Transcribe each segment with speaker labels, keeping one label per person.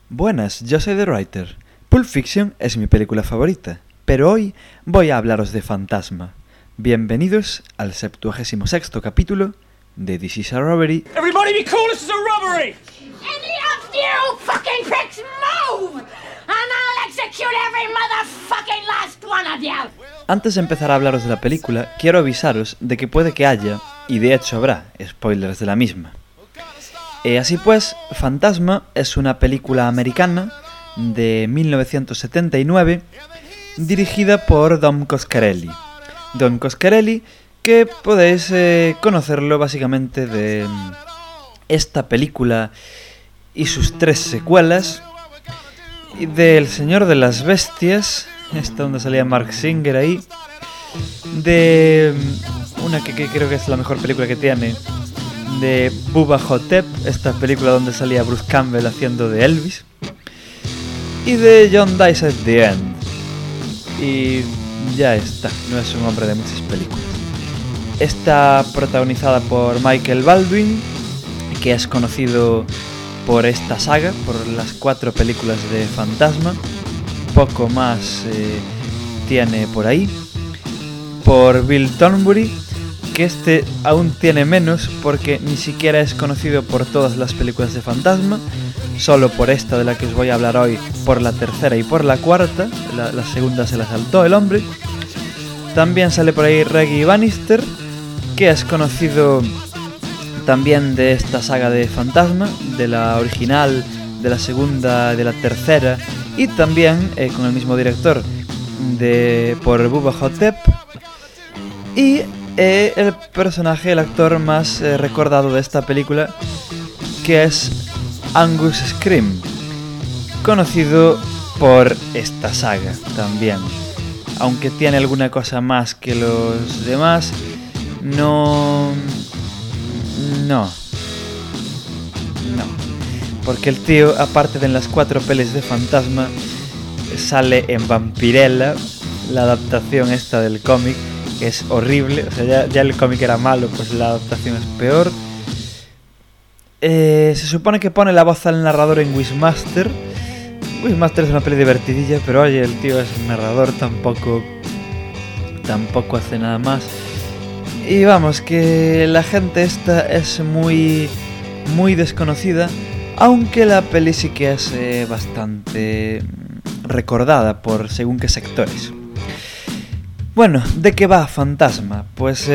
Speaker 1: Buenas, yo soy The Writer. Pulp Fiction es mi película favorita, pero hoy voy a hablaros de Fantasma. Bienvenidos al 76º capítulo de This is a Robbery.
Speaker 2: Everybody be cool, this is a robbery!
Speaker 3: Any of you fucking pricks move! And I'll execute every motherfucking last one of you!
Speaker 1: Antes de empezar a hablaros de la película, quiero avisaros de que puede que haya, y de hecho habrá, spoilers de la misma. Así pues, Fantasma es una película americana de 1979 dirigida por Dom Coscarelli. Dom Coscarelli, que podéis conocerlo básicamente de esta película y sus 3 secuelas, de El Señor de las Bestias, esta donde salía Mark Singer ahí, de una que creo que es la mejor película que tiene, de Bubba Ho-Tep, esta película donde salía Bruce Campbell haciendo de Elvis, y de John Dies at the End. Y ya está, no es un hombre de muchas películas. Está protagonizada por Michael Baldwin, que es conocido por esta saga, por las 4 películas de Fantasma. Poco más tiene por ahí. Por Bill Thornbury, que este aún tiene menos porque ni siquiera es conocido por todas las películas de Fantasma, solo por esta de la que os voy a hablar hoy, por la tercera y por la cuarta. La segunda se la saltó el hombre. También sale por ahí Reggie Bannister, que es conocido también de esta saga de Fantasma, de la original, de la segunda, de la tercera, y también con el mismo director por Bubba Ho-Tep. Y el personaje, el actor más recordado de esta película, que es Angus Scrimm, conocido por esta saga también. Aunque tiene alguna cosa más que los demás, no. Porque el tío, aparte de en las 4 pelis de Fantasma, sale en Vampirella, la adaptación esta del cómic, que es horrible. O sea, ya el cómic era malo, pues la adaptación es peor. Se supone que pone la voz al narrador en Wishmaster. Wishmaster es una peli divertidilla, pero oye, el tío es un narrador, tampoco hace nada más. Y vamos, que la gente esta es muy desconocida, aunque la peli sí que es bastante recordada por según qué sectores. Bueno, ¿de qué va Fantasma? Pues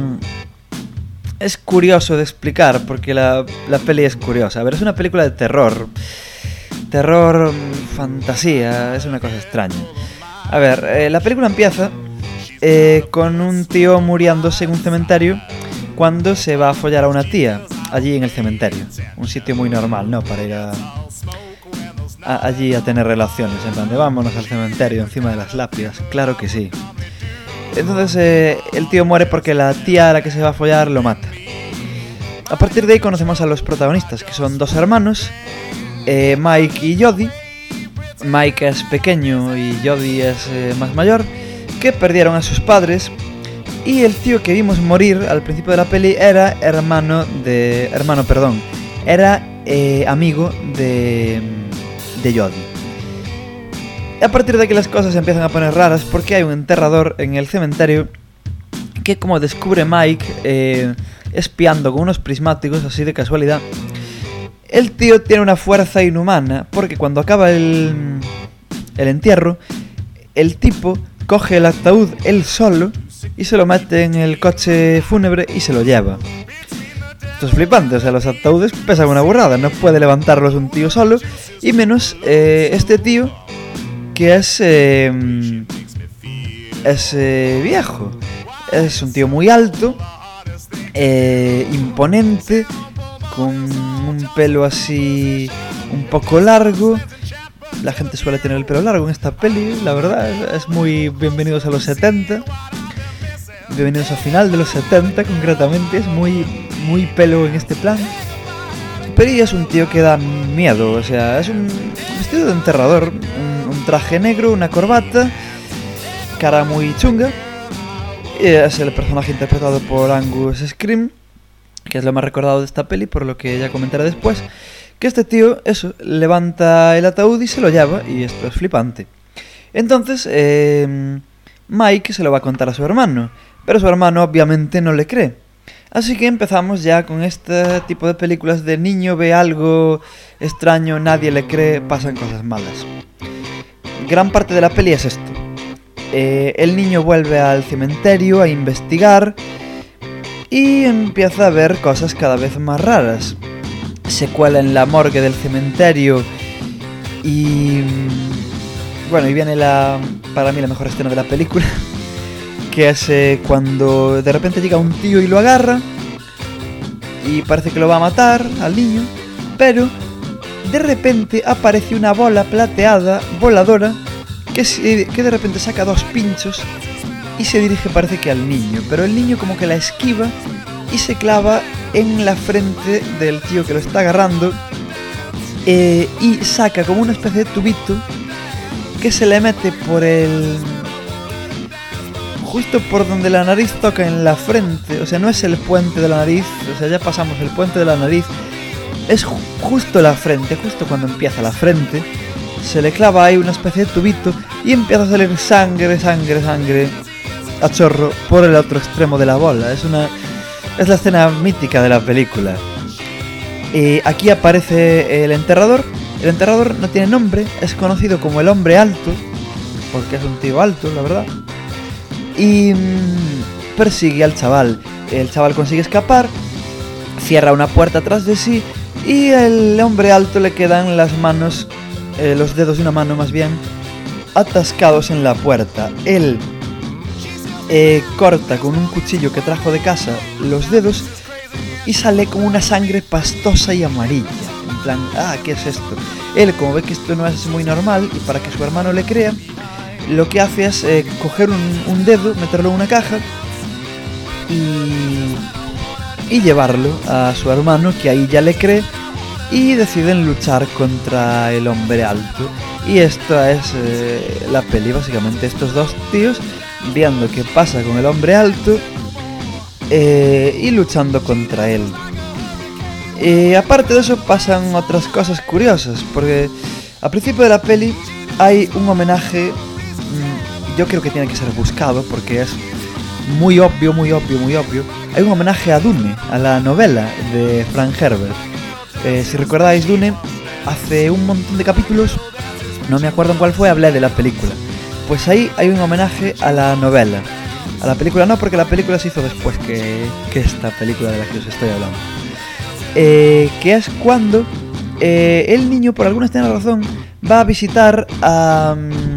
Speaker 1: es curioso de explicar, porque la peli es curiosa. A ver, es una película de terror, fantasía, es una cosa extraña. A ver, la película empieza con un tío muriéndose en un cementerio cuando se va a follar a una tía allí en el cementerio. Un sitio muy normal, ¿no? Para ir allí a tener relaciones, en plan de vámonos al cementerio encima de las lápidas. Claro que sí. Entonces el tío muere porque la tía a la que se va a follar lo mata. A partir de ahí conocemos a los protagonistas, que son 2 hermanos, Mike y Jodie. Mike es pequeño y Jodie es más mayor, que perdieron a sus padres. Y el tío que vimos morir al principio de la peli era amigo de Jodie. A partir de aquí las cosas se empiezan a poner raras porque hay un enterrador en el cementerio que, como descubre Mike espiando con unos prismáticos así de casualidad, el tío tiene una fuerza inhumana porque cuando acaba el entierro, el tipo coge el ataúd él solo y se lo mete en el coche fúnebre y se lo lleva. Esto es flipante, o sea, los ataúdes pesan una burrada, no puede levantarlos un tío solo, y menos este tío, que es viejo. Es un tío muy alto, imponente, con un pelo así un poco largo. La gente suele tener el pelo largo en esta peli, la verdad. Es muy bienvenidos a los 70. Bienvenidos al final de los 70 concretamente. Es muy pelo en este plan. Pero es un tío que da miedo. O sea, es un vestido de enterrador, un traje negro, una corbata, cara muy chunga. Y es el personaje interpretado por Angus Scrimm, que es lo más recordado de esta peli, por lo que ya comentaré después, que este tío, eso, levanta el ataúd y se lo lleva, y esto es flipante. Entonces, Mike se lo va a contar a su hermano, pero su hermano obviamente no le cree. Así que empezamos ya con este tipo de películas de niño ve algo extraño, nadie le cree, pasan cosas malas. Gran parte de la peli es esto. El niño vuelve al cementerio a investigar y empieza a ver cosas cada vez más raras. Se cuela en la morgue del cementerio y... bueno, y viene para mí la mejor escena de la película, que es cuando de repente llega un tío y lo agarra y parece que lo va a matar al niño, pero de repente aparece una bola plateada voladora que de repente saca 2 pinchos y se dirige, parece que al niño, pero el niño como que la esquiva y se clava en la frente del tío que lo está agarrando, y saca como una especie de tubito que se le mete por justo por donde la nariz toca en la frente. O sea, no es el puente de la nariz, o sea, ya pasamos el puente de la nariz, es justo la frente, justo cuando empieza la frente, se le clava ahí una especie de tubito y empieza a salir sangre a chorro por el otro extremo de la bola. Es la escena mítica de la película. Aquí aparece el enterrador. El enterrador no tiene nombre, es conocido como el hombre alto, porque es un tío alto, la verdad. Y persigue al chaval. El chaval consigue escapar, cierra una puerta atrás de sí y el hombre alto le quedan las manos, los dedos de una mano más bien, atascados en la puerta. Él corta con un cuchillo que trajo de casa los dedos y sale con una sangre pastosa y amarilla. En plan, ¿qué es esto? Él, como ve que esto no es muy normal y para que su hermano le crea, lo que hace es coger un dedo, meterlo en una caja y llevarlo a su hermano, que ahí ya le cree, y deciden luchar contra el hombre alto. Y esta es la peli, básicamente, estos 2 tíos viendo qué pasa con el hombre alto y luchando contra él. Aparte de eso pasan otras cosas curiosas, porque al principio de la peli hay un homenaje, yo creo que tiene que ser buscado porque es muy obvio. Hay un homenaje a Dune, a la novela de Frank Herbert. Si recordáis Dune, hace un montón de capítulos, no me acuerdo en cuál fue, hablé de la película. Pues ahí hay un homenaje a la novela. A la película no, porque la película se hizo después que esta película de la que os estoy hablando. Que es cuando el niño, por alguna extraña razón, va a visitar a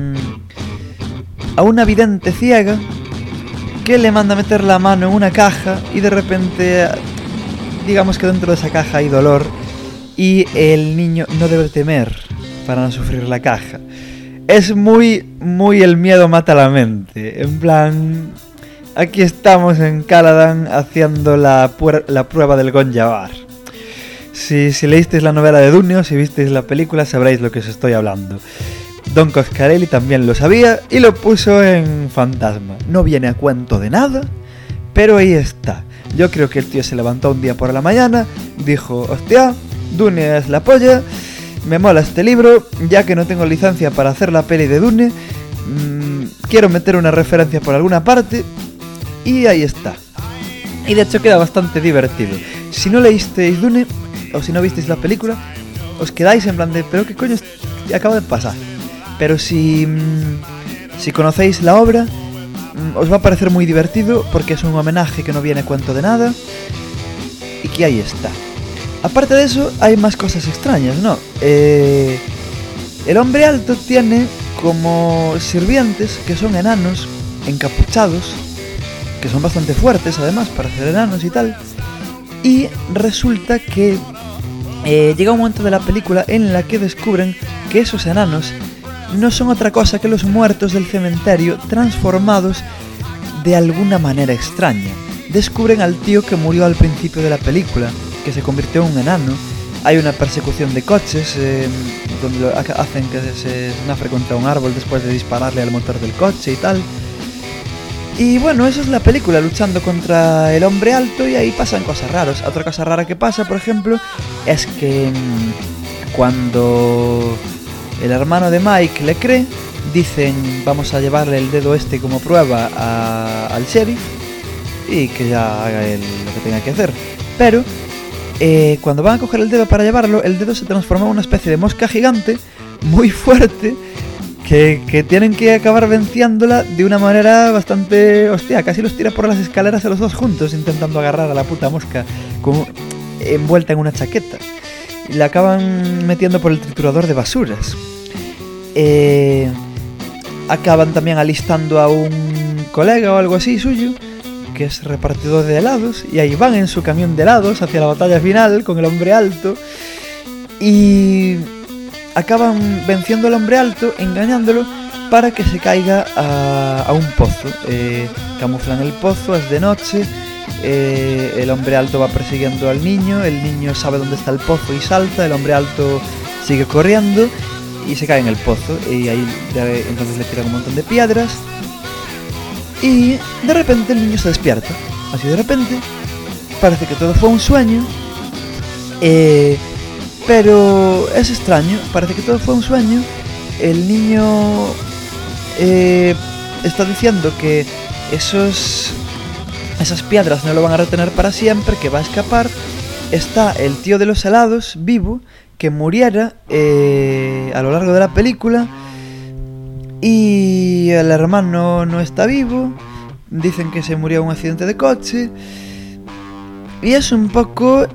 Speaker 1: una vidente ciega que le manda meter la mano en una caja y de repente, digamos que dentro de esa caja hay dolor y el niño no debe temer para no sufrir la caja. Es muy el miedo mata la mente. En plan, aquí estamos en Caladan haciendo la prueba del Gonjabar. Si leísteis la novela de Dune o si visteis la película sabréis lo que os estoy hablando. Don Coscarelli también lo sabía y lo puso en Fantasma. No viene a cuento de nada, pero ahí está. Yo creo que el tío se levantó un día por la mañana, dijo, hostia, Dune es la polla, me mola este libro, ya que no tengo licencia para hacer la peli de Dune, quiero meter una referencia por alguna parte, y ahí está. Y de hecho queda bastante divertido. Si no leísteis Dune, o si no visteis la película, os quedáis en plan de, pero qué coño acaba de pasar. Pero si conocéis la obra, os va a parecer muy divertido porque es un homenaje que no viene a cuento de nada y que ahí está. Aparte de eso, hay más cosas extrañas, ¿no? El hombre alto tiene como sirvientes que son enanos encapuchados, que son bastante fuertes además para ser enanos y tal. Y resulta que llega un momento de la película en la que descubren que esos enanos no son otra cosa que los muertos del cementerio transformados de alguna manera extraña. Descubren al tío que murió al principio de la película, que se convirtió en un enano. Hay una persecución de coches donde hacen que se nafre contra un árbol después de dispararle al motor del coche y tal. Y bueno, eso es la película, luchando contra el hombre alto, y ahí pasan cosas raras. Otra cosa rara que pasa, por ejemplo, es que cuando el hermano de Mike le cree, dicen vamos a llevarle el dedo este como prueba al sheriff y que ya haga él lo que tenga que hacer. Pero cuando van a coger el dedo para llevarlo, el dedo se transforma en una especie de mosca gigante muy fuerte que tienen que acabar venciéndola de una manera bastante... Hostia, casi los tira por las escaleras a los dos juntos intentando agarrar a la puta mosca como envuelta en una chaqueta. Y la acaban metiendo por el triturador de basuras. Acaban también alistando a un colega o algo así suyo, que es repartidor de helados, y ahí van en su camión de helados hacia la batalla final con el hombre alto. Y acaban venciendo al hombre alto, engañándolo para que se caiga a un pozo. Camuflan el pozo, es de noche. El hombre alto va persiguiendo al niño. El niño sabe dónde está el pozo y salta. El hombre alto sigue corriendo y se cae en el pozo. Y ahí entonces le tiran un montón de piedras. Y de repente el niño se despierta. Así de repente parece que todo fue un sueño. Pero es extraño, parece que todo fue un sueño. El niño está diciendo que esas piedras no lo van a retener para siempre, que va a escapar. Está el tío de los helados vivo, que muriera a lo largo de la película. Y el hermano no está vivo. Dicen que se murió en un accidente de coche. Y es un poco...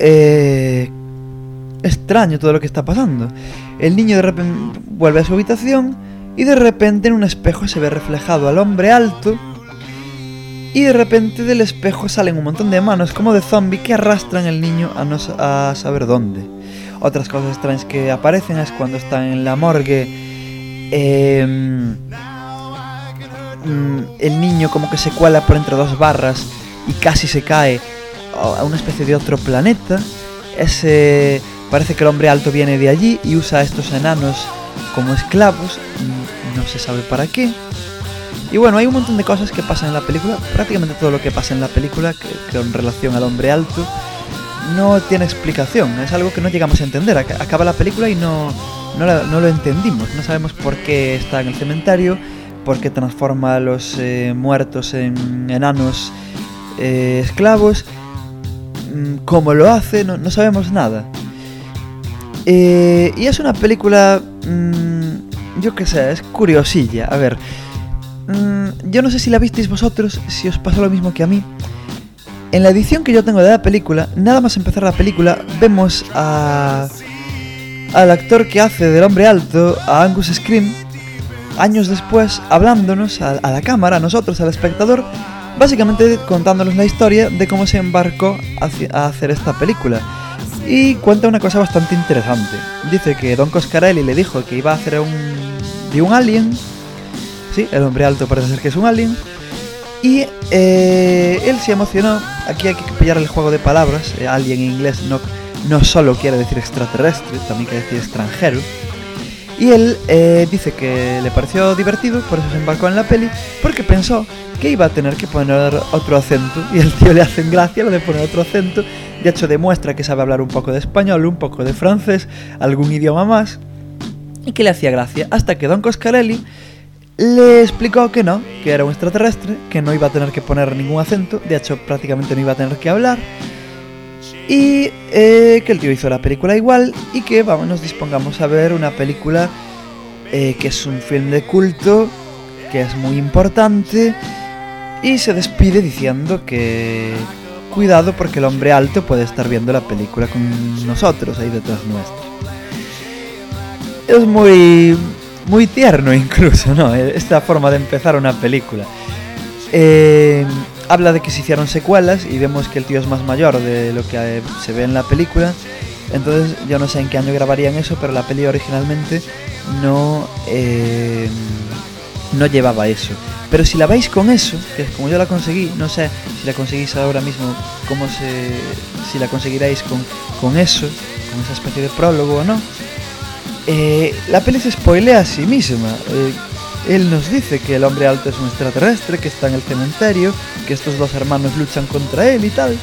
Speaker 1: extraño todo lo que está pasando. El niño de repente vuelve a su habitación y de repente en un espejo se ve reflejado al hombre alto, y de repente del espejo salen un montón de manos como de zombie que arrastran al niño a saber dónde. Otras cosas extrañas que aparecen es cuando están en la morgue. El niño como que se cuela por entre dos barras y casi se cae a una especie de otro planeta. Parece que el hombre alto viene de allí y usa a estos enanos como esclavos, no se sabe para qué. Y bueno, hay un montón de cosas que pasan en la película. Prácticamente todo lo que pasa en la película que en relación al hombre alto no tiene explicación, es algo que no llegamos a entender. Acaba la película y no lo entendimos, no sabemos por qué está en el cementerio, por qué transforma a los muertos en enanos esclavos, cómo lo hace, no sabemos nada. Y es una película, yo qué sé, es curiosilla. A ver, yo no sé si la visteis vosotros, si os pasó lo mismo que a mí. En la edición que yo tengo de la película, nada más empezar la película, vemos al actor que hace del hombre alto, a Angus Scrimm, años después, hablándonos a la cámara, a nosotros, al espectador, básicamente contándonos la historia de cómo se embarcó a hacer esta película. Y cuenta una cosa bastante interesante. Dice que Don Coscarelli le dijo que iba a hacer de un alien. Sí, el hombre alto parece ser que es un alien. Y él se emocionó. Aquí hay que pillar el juego de palabras. Alien en inglés no solo quiere decir extraterrestre, también quiere decir extranjero. Y él dice que le pareció divertido, por eso se embarcó en la peli, porque pensó que iba a tener que poner otro acento. Y el tío le hace gracia lo de poner otro acento. De hecho demuestra que sabe hablar un poco de español, un poco de francés, algún idioma más, y que le hacía gracia, hasta que Don Coscarelli le explicó que no, que era un extraterrestre, que no iba a tener que poner ningún acento, de hecho prácticamente no iba a tener que hablar, y que el tío hizo la película igual, y que nos dispongamos a ver una película que es un film de culto, que es muy importante, y se despide diciendo que cuidado porque el hombre alto puede estar viendo la película con nosotros ahí detrás nuestro. Es muy tierno incluso, ¿no? Esta forma de empezar una película. Habla de que se hicieron secuelas y vemos que el tío es más mayor de lo que se ve en la película. Entonces yo no sé en qué año grabarían eso, pero la peli originalmente no llevaba eso. Pero si la veis con eso, que es como yo la conseguí, no sé si la conseguís ahora mismo, si la conseguiréis con eso, con esa especie de prólogo o no. La peli se spoilea a sí misma. Él nos dice que el hombre alto es un extraterrestre, que está en el cementerio, que estos dos hermanos luchan contra él y tal.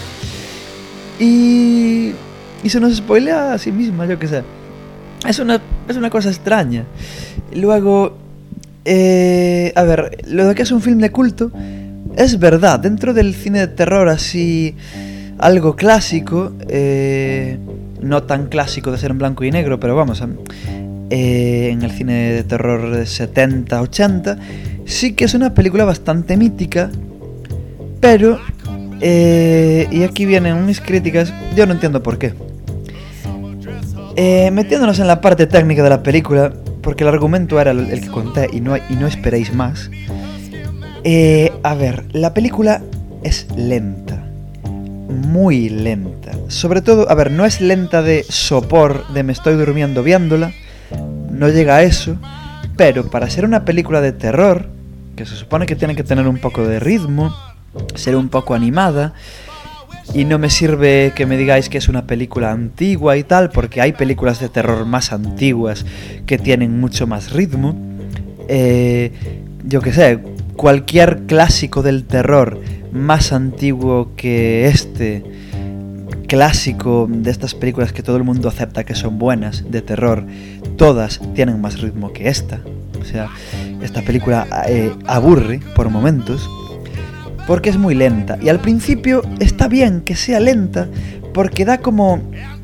Speaker 1: Y se nos spoilea a sí misma, yo qué sé. Es una cosa extraña. Luego, a ver, lo de que es un film de culto, es verdad, dentro del cine de terror así, algo clásico, no tan clásico de ser en blanco y negro, pero vamos, en el cine de terror de 70, 80, sí que es una película bastante mítica, pero, y aquí vienen mis críticas, yo no entiendo por qué. Metiéndonos en la parte técnica de la película, porque el argumento era el que conté y no esperéis más. A ver, la película es lenta, muy lenta. Sobre todo, a ver, no es lenta de sopor, de me estoy durmiendo viéndola, no llega a eso, pero para ser una película de terror, que se supone que tiene que tener un poco de ritmo, ser un poco animada, y no me sirve que me digáis que es una película antigua y tal, porque hay películas de terror más antiguas que tienen mucho más ritmo. Yo qué sé, cualquier clásico del terror más antiguo que este clásico de estas películas que todo el mundo acepta que son buenas de terror, todas tienen más ritmo que esta. O sea, esta película aburre por momentos, porque es muy lenta. Y al principio está bien que sea lenta, porque da como...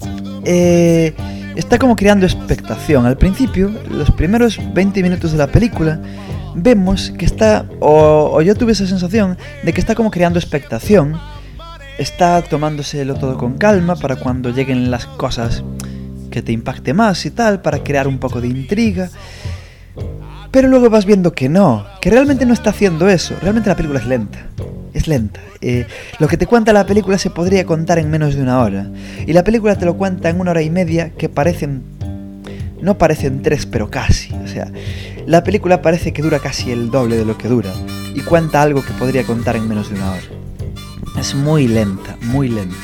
Speaker 1: está como creando expectación. Al principio, los primeros 20 minutos de la película, vemos que está... O yo tuve esa sensación de que está como creando expectación. Está tomándoselo todo con calma para cuando lleguen las cosas que te impacte más y tal, para crear un poco de intriga. Pero luego vas viendo que no, que realmente no está haciendo eso. Realmente la película es lenta. Es lenta. Lo que te cuenta la película se podría contar en menos de una hora. Y la película te lo cuenta en 1 hora y media, que parecen... No parecen 3, pero casi. O sea, la película parece que dura casi el doble de lo que dura. Y cuenta algo que podría contar en menos de una hora. Es muy lenta, muy lenta.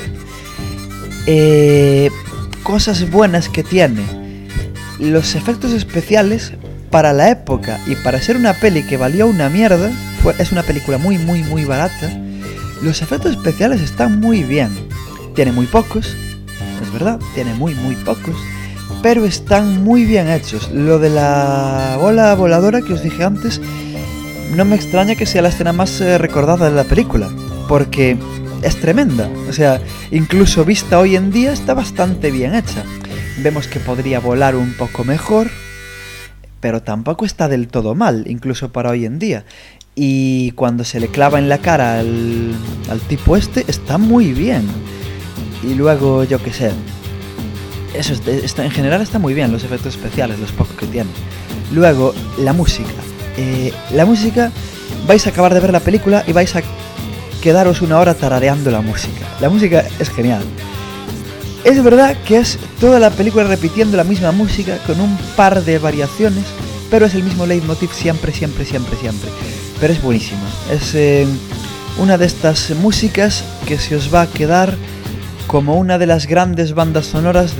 Speaker 1: Cosas buenas que tiene. Los efectos especiales... Para la época y para ser una peli que valió una mierda, es una película muy muy muy barata. Los efectos especiales están muy bien. Tiene muy pocos, es verdad, tiene muy muy pocos, pero están muy bien hechos. Lo de la bola voladora que os dije antes, no me extraña que sea la escena más recordada de la película, porque es tremenda. O sea, incluso vista hoy en día está bastante bien hecha. Vemos que podría volar un poco mejor, pero tampoco está del todo mal, incluso para hoy en día. Y cuando se le clava en la cara al tipo este, está muy bien. Y luego, yo qué sé, eso en general está muy bien, los efectos especiales, los pocos que tiene. Luego, la música. La música, vais a acabar de ver la película y vais a quedaros 1 hora tarareando la música. La música es genial. Es verdad que es toda la película repitiendo la misma música con un par de variaciones, pero es el mismo leitmotiv siempre, siempre, siempre, siempre. Pero es buenísima. Es una de estas músicas que se os va a quedar como una de las grandes bandas sonoras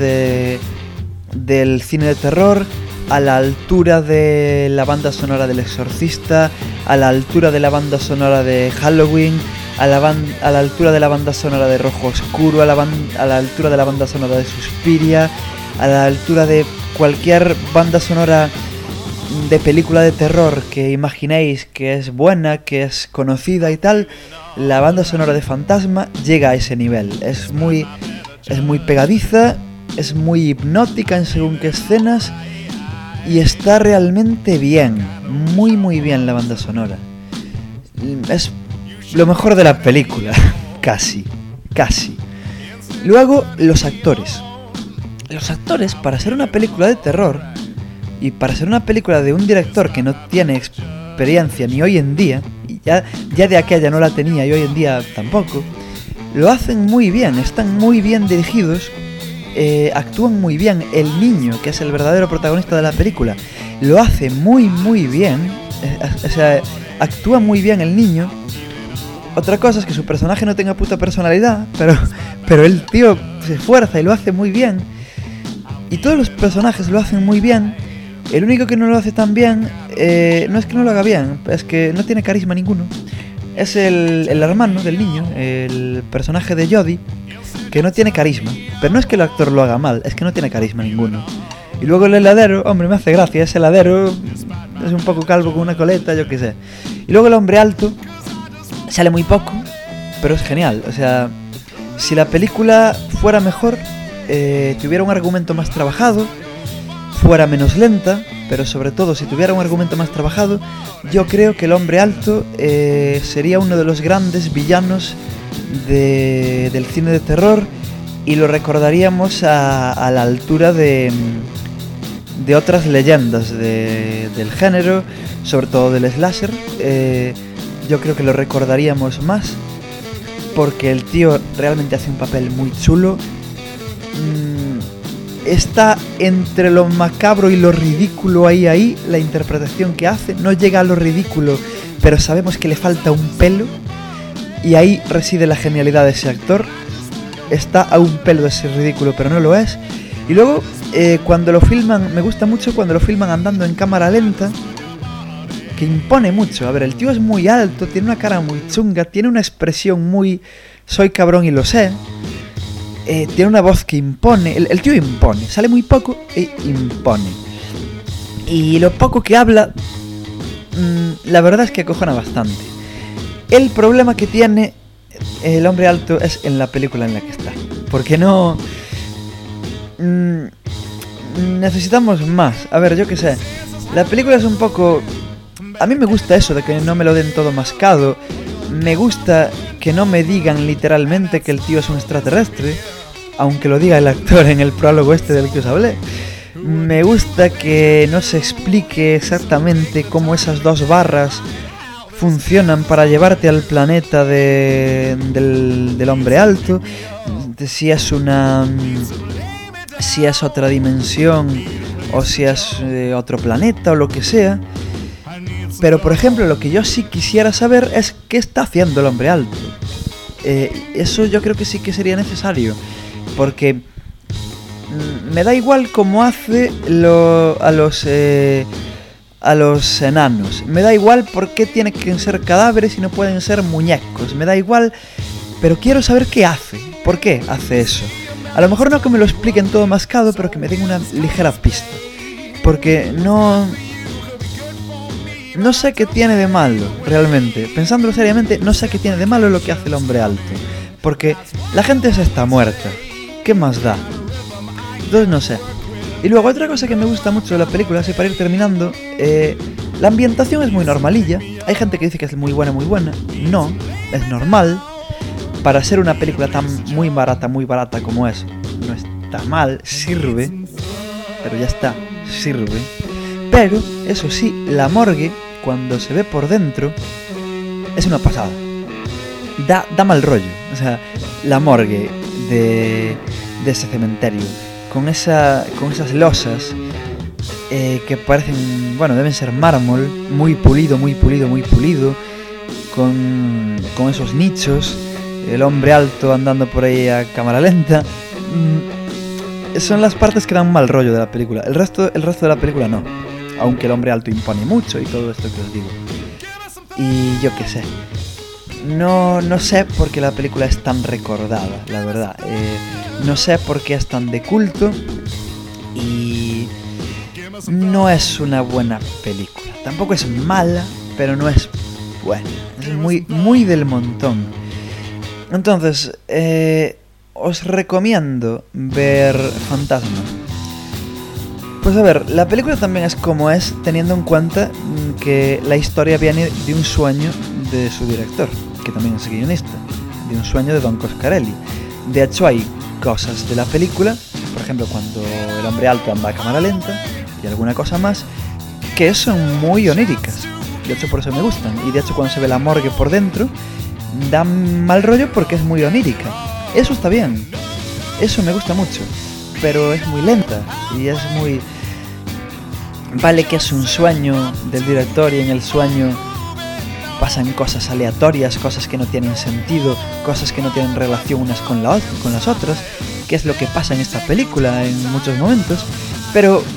Speaker 1: del cine de terror, a la altura de la banda sonora del Exorcista, a la altura de la banda sonora de Halloween, a la altura de la banda sonora de Rojo Oscuro, a la altura de la banda sonora de Suspiria, a la altura de cualquier banda sonora de película de terror que imaginéis que es buena, que es conocida y tal. La banda sonora de Fantasma llega a ese nivel. Es muy pegadiza, es muy hipnótica en según qué escenas, y está realmente bien, muy muy bien la banda sonora. Es lo mejor de la película, casi. Luego, los actores. Los actores, para ser una película de terror, y para ser una película de un director que no tiene experiencia ni hoy en día, y ya de aquella no la tenía y hoy en día tampoco, lo hacen muy bien, están muy bien dirigidos, actúan muy bien. El niño, que es el verdadero protagonista de la película, lo hace muy muy bien, o sea, actúa muy bien el niño. Otra cosa es que su personaje no tenga puta personalidad, pero el tío se esfuerza y lo hace muy bien. Y todos los personajes lo hacen muy bien, El único que no lo hace tan bien, no es que no lo haga bien, es que no tiene carisma ninguno. Es el hermano del niño, el personaje de Jodie, que no tiene carisma. Pero no es que el actor lo haga mal, es que no tiene carisma ninguno. Y luego el heladero, hombre, me hace gracia, ese heladero es un poco calvo con una coleta, yo qué sé. Y luego el hombre alto, sale muy poco, pero es genial. O sea, si la película fuera mejor, tuviera un argumento más trabajado, fuera menos lenta, pero sobre todo si tuviera un argumento más trabajado, yo creo que el hombre alto sería uno de los grandes villanos del cine de terror, y lo recordaríamos a la altura de otras leyendas del género, sobre todo del slasher. Yo creo que lo recordaríamos más porque el tío realmente hace un papel muy chulo. Está entre lo macabro y lo ridículo ahí, la interpretación que hace. No llega a lo ridículo, pero sabemos que le falta un pelo, y ahí reside la genialidad de ese actor. Está a un pelo de ser ridículo, pero no lo es. Y luego, cuando lo filman, me gusta mucho cuando lo filman andando en cámara lenta, que impone mucho. A ver, el tío es muy alto, tiene una cara muy chunga, tiene una expresión muy... soy cabrón y lo sé. Tiene una voz que impone. El tío impone, sale muy poco e impone. Y lo poco que habla, la verdad es que acojona bastante. El problema que tiene el hombre alto es en la película en la que está, porque no... necesitamos más. A ver, yo qué sé, la película es un poco... A mí me gusta eso de que no me lo den todo mascado. Me gusta que no me digan literalmente que el tío es un extraterrestre, aunque lo diga el actor en el prólogo este del que os hablé. Me gusta que no se explique exactamente cómo esas dos barras funcionan para llevarte al planeta del hombre alto, si es otra dimensión o si es otro planeta o lo que sea. Pero por ejemplo, lo que yo sí quisiera saber es qué está haciendo el hombre alto. Eso yo creo que sí que sería necesario, porque me da igual cómo hace a los enanos. Me da igual por qué tienen que ser cadáveres y no pueden ser muñecos. Me da igual, pero quiero saber qué hace. ¿Por qué hace eso? A lo mejor no que me lo expliquen todo mascado, pero que me den una ligera pista. Porque no sé qué tiene de malo, realmente. Pensándolo seriamente, no sé qué tiene de malo lo que hace el hombre alto. Porque la gente se está muerta. ¿Qué más da? Entonces no sé. Y luego otra cosa que me gusta mucho de la película, así para ir terminando, la ambientación es muy normalilla. Hay gente que dice que es muy buena. No, es normal. Para ser una película tan muy barata como es, no está mal, sirve. Pero ya está, sirve. Pero, eso sí, la morgue, cuando se ve por dentro, es una pasada. Da mal rollo. O sea, la morgue de ese cementerio, con esas losas que parecen, bueno, deben ser mármol, muy pulido, con esos nichos, el hombre alto andando por ahí a cámara lenta. Son las partes que dan mal rollo de la película. El resto de la película no, aunque el hombre alto impone mucho y todo esto que os digo. Y yo qué sé, no sé por qué la película es tan recordada, la verdad. No sé por qué es tan de culto, y no es una buena película. Tampoco es mala, pero no es buena. Es muy del montón. Entonces, os recomiendo ver Fantasma. Pues a ver, la película también es como es, teniendo en cuenta que la historia viene de un sueño de su director, que también es guionista, de un sueño de Don Coscarelli. De hecho, hay cosas de la película, por ejemplo, cuando el hombre alto anda a cámara lenta y alguna cosa más, que son muy oníricas. De hecho, por eso me gustan. Y de hecho, cuando se ve la morgue por dentro, da mal rollo porque es muy onírica. Eso está bien, eso me gusta mucho, pero es muy lenta y es muy... Vale que es un sueño del director, y en el sueño pasan cosas aleatorias, cosas que no tienen sentido, cosas que no tienen relación unas con las otras, que es lo que pasa en esta película en muchos momentos. Pero,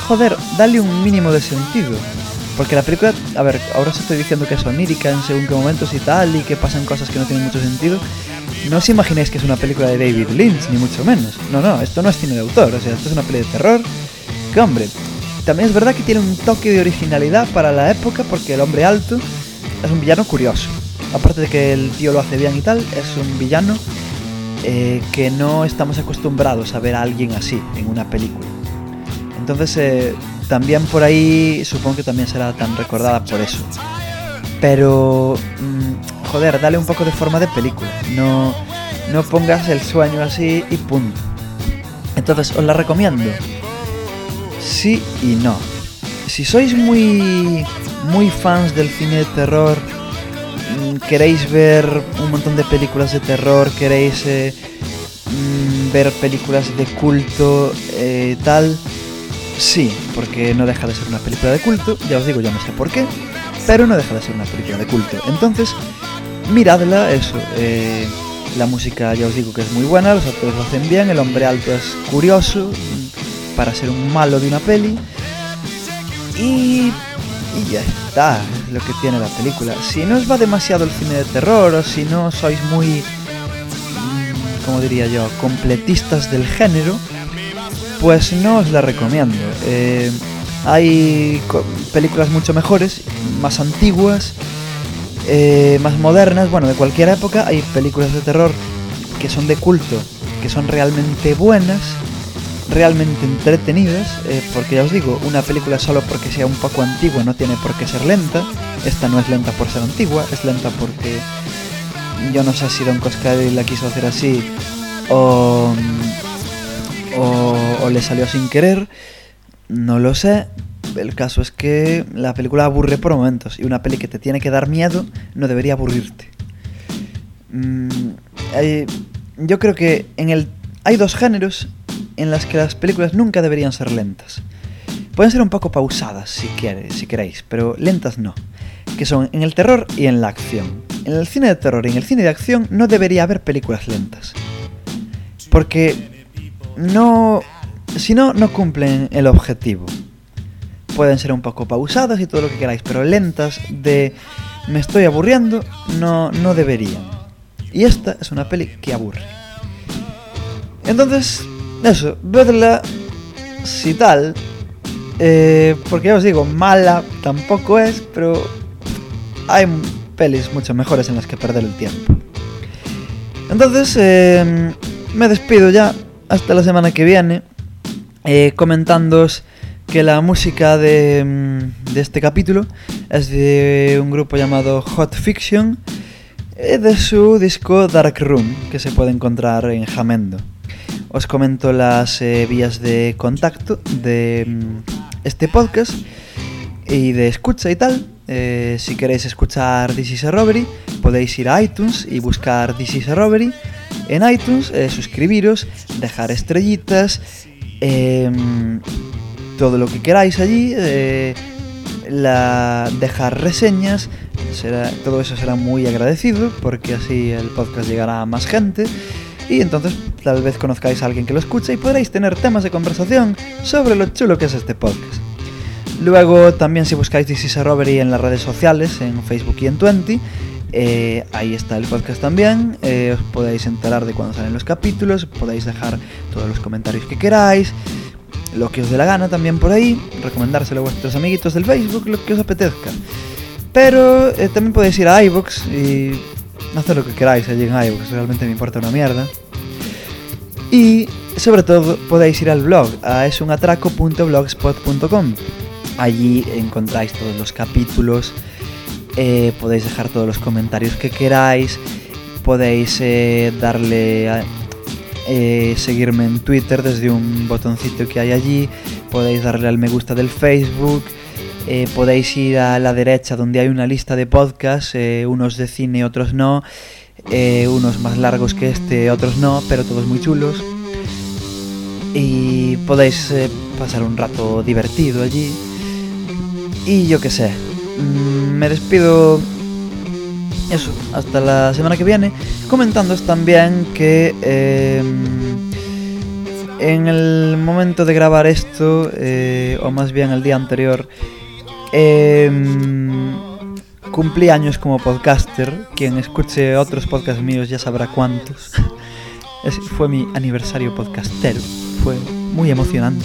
Speaker 1: joder, dale un mínimo de sentido. Porque la película, a ver, ahora os estoy diciendo que es onírica en según qué momentos y tal, y que pasan cosas que no tienen mucho sentido. No os imaginéis que es una película de David Lynch, ni mucho menos. No, esto no es cine de autor, o sea, esto es una peli de terror. Que hombre, también es verdad que tiene un toque de originalidad para la época, porque el hombre alto es un villano curioso. Aparte de que el tío lo hace bien y tal, es un villano que no estamos acostumbrados a ver a alguien así en una película. Entonces, también por ahí supongo que también será tan recordada por eso. Pero, joder, dale un poco de forma de película. No pongas el sueño así y punto. Entonces, os la recomiendo. Sí y no. Si sois muy fans del cine de terror, queréis ver un montón de películas de terror, queréis ver películas de culto, tal, sí, porque no deja de ser una película de culto, ya os digo, yo no sé por qué, pero no deja de ser una película de culto. Entonces, miradla, eso, la música ya os digo que es muy buena, los actores lo hacen bien, el hombre alto es curioso para ser un malo de una peli, y ya está, es lo que tiene la película. Si no os va demasiado el cine de terror, o si no sois muy, como diría yo, completistas del género, pues no os la recomiendo. Hay películas mucho mejores, más antiguas, más modernas, bueno, de cualquier época. Hay películas de terror que son de culto, que son realmente buenas, realmente entretenidas, porque ya os digo, una película solo porque sea un poco antigua no tiene por qué ser lenta. Esta no es lenta por ser antigua, es lenta porque yo no sé si Don Coscarelli la quiso hacer así o le salió sin querer, no lo sé. El caso es que la película aburre por momentos, y una peli que te tiene que dar miedo no debería aburrirte. Yo creo que hay dos géneros en las que las películas nunca deberían ser lentas. Pueden ser un poco pausadas si queréis, pero lentas no. Que son en el terror y en la acción. En el cine de terror y en el cine de acción no debería haber películas lentas. Porque si no cumplen el objetivo. Pueden ser un poco pausadas y todo lo que queráis, pero lentas de me estoy aburriendo no deberían. Y esta es una peli que aburre. Entonces, eso, vedla si tal, porque ya os digo, mala tampoco es, pero hay pelis mucho mejores en las que perder el tiempo. Entonces, me despido ya hasta la semana que viene, comentándoos que la música de este capítulo es de un grupo llamado Hot Fiction, de su disco Dark Room, que se puede encontrar en Jamendo. Os comento las vías de contacto de este podcast y de escucha y tal. Si queréis escuchar This is a Robbery, podéis ir a iTunes y buscar This is a Robbery en iTunes, suscribiros, dejar estrellitas, todo lo que queráis allí, dejar reseñas, todo eso será muy agradecido, porque así el podcast llegará a más gente. Y entonces tal vez conozcáis a alguien que lo escuche y podréis tener temas de conversación sobre lo chulo que es este podcast. Luego también, si buscáis This is a Robbery en las redes sociales, en Facebook y en Twenty, ahí está el podcast también. Os podéis enterar de cuando salen los capítulos, podéis dejar todos los comentarios que queráis, lo que os dé la gana también por ahí, recomendárselo a vuestros amiguitos del Facebook, lo que os apetezca. Pero también podéis ir a iVoox y hacer lo que queráis allí en iVoox, realmente me importa una mierda. Y sobre todo podéis ir al blog, a esunatraco.blogspot.com. Allí encontráis todos los capítulos, podéis dejar todos los comentarios que queráis, podéis darle a seguirme en Twitter desde un botoncito que hay allí, podéis darle al me gusta del Facebook, podéis ir a la derecha donde hay una lista de podcasts, unos de cine, otros no, unos más largos que este, otros no, pero todos muy chulos, y podéis pasar un rato divertido allí. Y yo qué sé, me despido, eso, hasta la semana que viene, comentándoos también que en el momento de grabar esto, o más bien el día anterior, cumplí años como podcaster. Quien escuche otros podcasts míos ya sabrá cuántos. Fue mi aniversario podcastero, fue muy emocionante.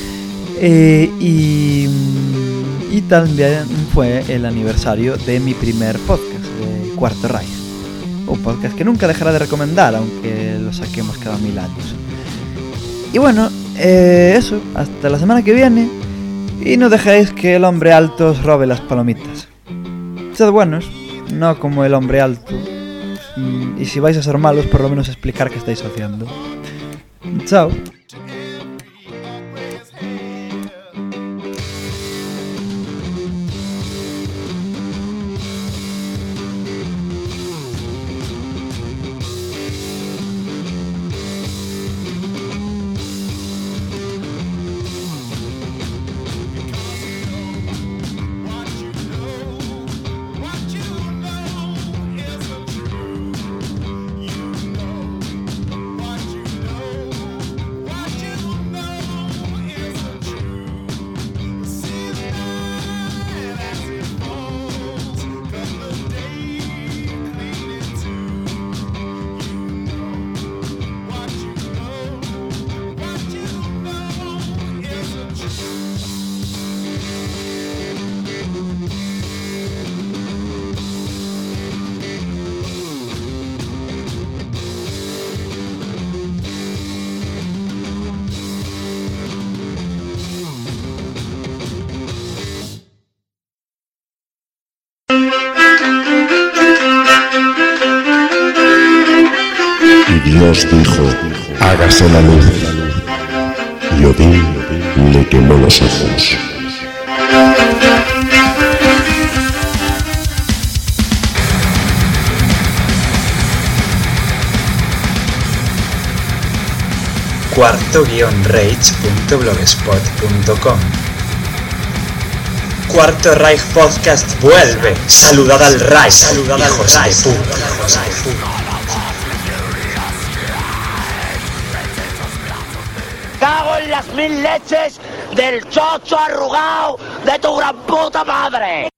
Speaker 1: Y también fue el aniversario de mi primer podcast, de Cuarto Reich. Un podcast que nunca dejará de recomendar, aunque lo saquemos cada 1000 años. Y bueno, eso, hasta la semana que viene. Y no dejéis que el hombre alto os robe las palomitas. Sed buenos, no como el hombre alto. Y si vais a ser malos, por lo menos explicar qué estáis haciendo. Chao.
Speaker 4: Dios dijo, hágase la luz, y Odín le quemó los ojos.
Speaker 5: cuarto-reich.blogspot.com. Cuarto Reich Podcast vuelve. Saludad al Reich, saludad al Reich.
Speaker 6: Cago en las 1000 leches del chocho arrugado de tu gran puta madre.